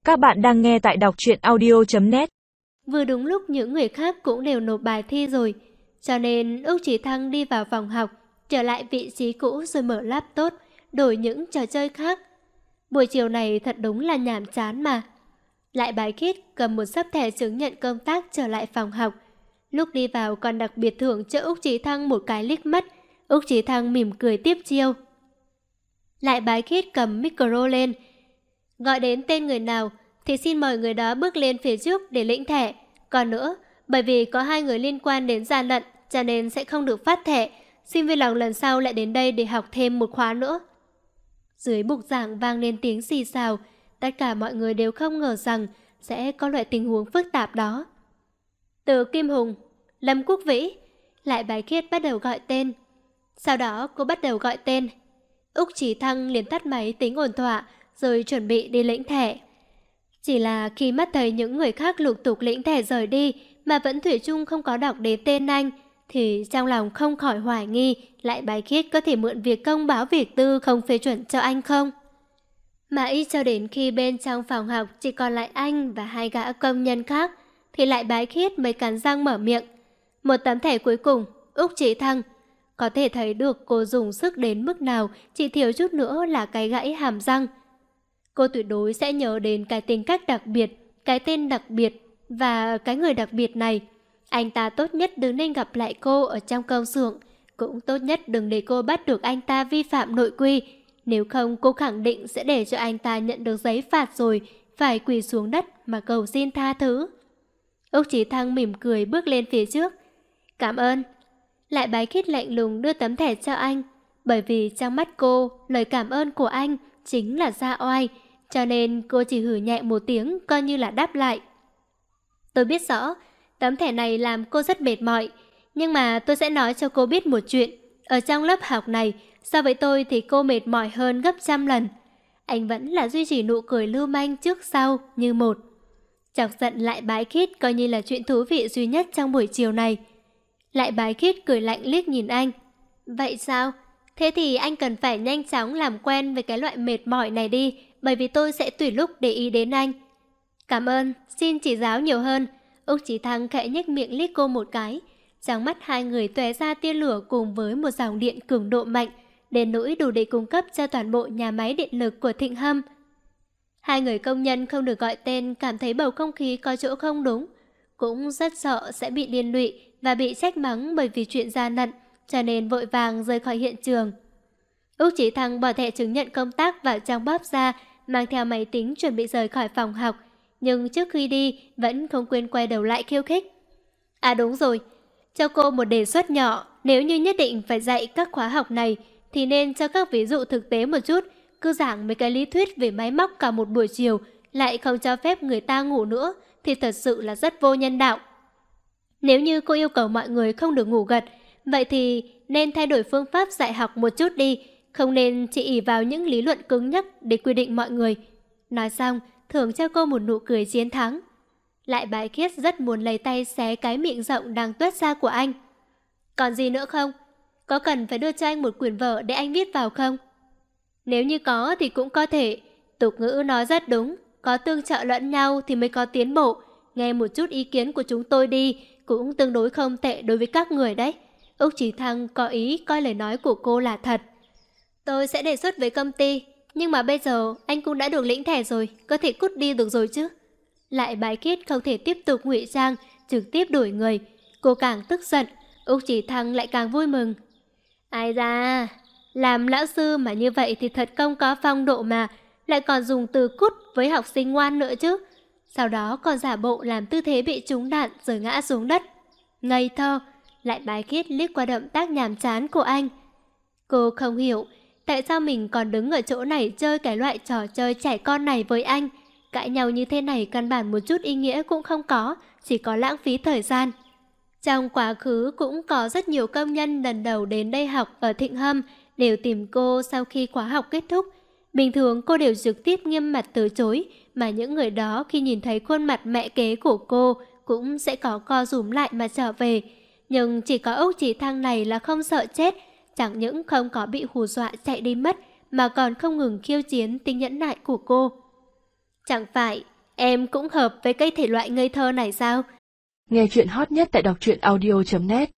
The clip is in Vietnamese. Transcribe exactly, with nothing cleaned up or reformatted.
Các bạn đang nghe tại đọc truyện audio chấm net. Vừa đúng lúc những người khác cũng đều nộp bài thi rồi, cho nên Úc Chí Thăng đi vào phòng học, trở lại vị trí cũ rồi mở laptop, đổi những trò chơi khác. Buổi chiều này thật đúng là nhàm chán mà. Lại Bái Khiết cầm một xấp thẻ chứng nhận công tác trở lại phòng học. Lúc đi vào còn đặc biệt thưởng cho Úc Chí Thăng một cái liếc mắt. Úc Chí Thăng mỉm cười tiếp chiêu. Lại Bái Khiết cầm micro lên. Gọi đến tên người nào thì xin mời người đó bước lên phía trước để lĩnh thẻ. Còn nữa, bởi vì có hai người liên quan đến gian lận cho nên sẽ không được phát thẻ. Xin vui lòng lần sau lại đến đây để học thêm một khóa nữa. Dưới bục giảng vang lên tiếng xì xào. Tất cả mọi người đều không ngờ rằng sẽ có loại tình huống phức tạp đó. Từ Kim Hùng, Lâm Quốc Vĩ, Lại Bái Khiết bắt đầu gọi tên. Sau đó cô bắt đầu gọi tên. Úc Chí Thăng liền tắt máy tính ổn thỏa rồi chuẩn bị đi lĩnh thẻ. Chỉ là khi mắt thấy những người khác lục tục lĩnh thẻ rời đi mà vẫn thủy chung không có đọc đến tên anh, thì trong lòng không khỏi hoài nghi Lại Bái Khiết có thể mượn việc công báo việc tư không phê chuẩn cho anh không. Mãi cho đến khi bên trong phòng học chỉ còn lại anh và hai gã công nhân khác, thì Lại Bái Khiết mới cắn răng mở miệng. Một tấm thẻ cuối cùng, Úc Chí Thăng. Có thể thấy được cô dùng sức đến mức nào, chỉ thiếu chút nữa là cái gãy hàm răng. Cô tuyệt đối sẽ nhớ đến cái tính cách đặc biệt, cái tên đặc biệt và cái người đặc biệt này. Anh ta tốt nhất đừng nên gặp lại cô ở trong công xưởng, cũng tốt nhất đừng để cô bắt được anh ta vi phạm nội quy. Nếu không cô khẳng định sẽ để cho anh ta nhận được giấy phạt rồi phải quỳ xuống đất mà cầu xin tha thứ. Úc Chí Thăng mỉm cười bước lên phía trước. Cảm ơn. Lại Bái Khiết lạnh lùng đưa tấm thẻ cho anh, bởi vì trong mắt cô, lời cảm ơn của anh chính là ra oai, cho nên cô chỉ hử nhẹ một tiếng coi như là đáp lại. Tôi biết rõ, tấm thẻ này làm cô rất mệt mỏi, nhưng mà tôi sẽ nói cho cô biết một chuyện. Ở trong lớp học này, so với tôi thì cô mệt mỏi hơn gấp trăm lần. Anh vẫn là duy trì nụ cười lưu manh trước sau như một. Chọc giận Lại Bái Khiết coi như là chuyện thú vị duy nhất trong buổi chiều này. Lại Bái Khiết cười lạnh liếc nhìn anh. Vậy sao? Thế thì anh cần phải nhanh chóng làm quen với cái loại mệt mỏi này đi, bởi vì tôi sẽ tùy lúc để ý đến anh. Cảm ơn, xin chỉ giáo nhiều hơn. Úc Chí Thăng khẽ nhếch miệng liếc cô một cái. Trong mắt hai người tóe ra tia lửa cùng với một dòng điện cường độ mạnh, đến nỗi đủ để cung cấp cho toàn bộ nhà máy điện lực của Thịnh Hâm. Hai người công nhân không được gọi tên cảm thấy bầu không khí có chỗ không đúng, cũng rất sợ sẽ bị liên lụy và bị trách mắng bởi vì chuyện gian lận, cho nên vội vàng rời khỏi hiện trường. Úc Chí Thăng bỏ thẻ chứng nhận công tác vào trong bóp ra, mang theo máy tính chuẩn bị rời khỏi phòng học, nhưng trước khi đi vẫn không quên quay đầu lại khiêu khích. À đúng rồi, cho cô một đề xuất nhỏ, nếu như nhất định phải dạy các khóa học này thì nên cho các ví dụ thực tế một chút, cứ giảng mấy cái lý thuyết về máy móc cả một buổi chiều lại không cho phép người ta ngủ nữa thì thật sự là rất vô nhân đạo. Nếu như cô yêu cầu mọi người không được ngủ gật, vậy thì nên thay đổi phương pháp dạy học một chút đi, không nên chỉ ỷ vào những lý luận cứng nhắc để quy định mọi người. Nói xong, thưởng cho cô một nụ cười chiến thắng. Lại Bái Khiết rất muốn lấy tay xé cái miệng rộng đang tuét ra của anh. Còn gì nữa không? Có cần phải đưa cho anh một quyển vở để anh viết vào không? Nếu như có thì cũng có thể. Tục ngữ nói rất đúng, có tương trợ lẫn nhau thì mới có tiến bộ. Nghe một chút ý kiến của chúng tôi đi, cũng tương đối không tệ đối với các người đấy. Úc Chí Thăng có ý coi lời nói của cô là thật. Tôi sẽ đề xuất với công ty, nhưng mà bây giờ anh cũng đã được lĩnh thẻ rồi, có thể cút đi được rồi chứ. Lại Bái Khiết không thể tiếp tục ngụy trang, trực tiếp đuổi người. Cô càng tức giận, Úc Chí Thăng lại càng vui mừng. Ai da, làm lão sư mà như vậy thì thật không có phong độ mà, lại còn dùng từ cút với học sinh ngoan nữa chứ. Sau đó còn giả bộ làm tư thế bị trúng đạn rồi ngã xuống đất. Ngây thơ. Lại Bái Khiết liếc qua động tác nhàm chán của anh. Cô không hiểu tại sao mình còn đứng ở chỗ này chơi cái loại trò chơi trẻ con này với anh. Cãi nhau như thế này căn bản một chút ý nghĩa cũng không có, chỉ có lãng phí thời gian. Trong quá khứ cũng có rất nhiều công nhân lần đầu đến đây học ở Thịnh Hâm đều tìm cô sau khi khóa học kết thúc. Bình thường cô đều trực tiếp nghiêm mặt từ chối, mà những người đó khi nhìn thấy khuôn mặt mẹ kế của cô cũng sẽ có co rúm lại mà trở về. Nhưng chỉ có Úc Chí Thăng này là không sợ chết, chẳng những không có bị hù dọa chạy đi mất mà còn không ngừng khiêu chiến tính nhẫn nại của cô. Chẳng phải em cũng hợp với cái thể loại ngây thơ này sao? Nghe chuyện hot nhất tại đọc truyện audio chấm net.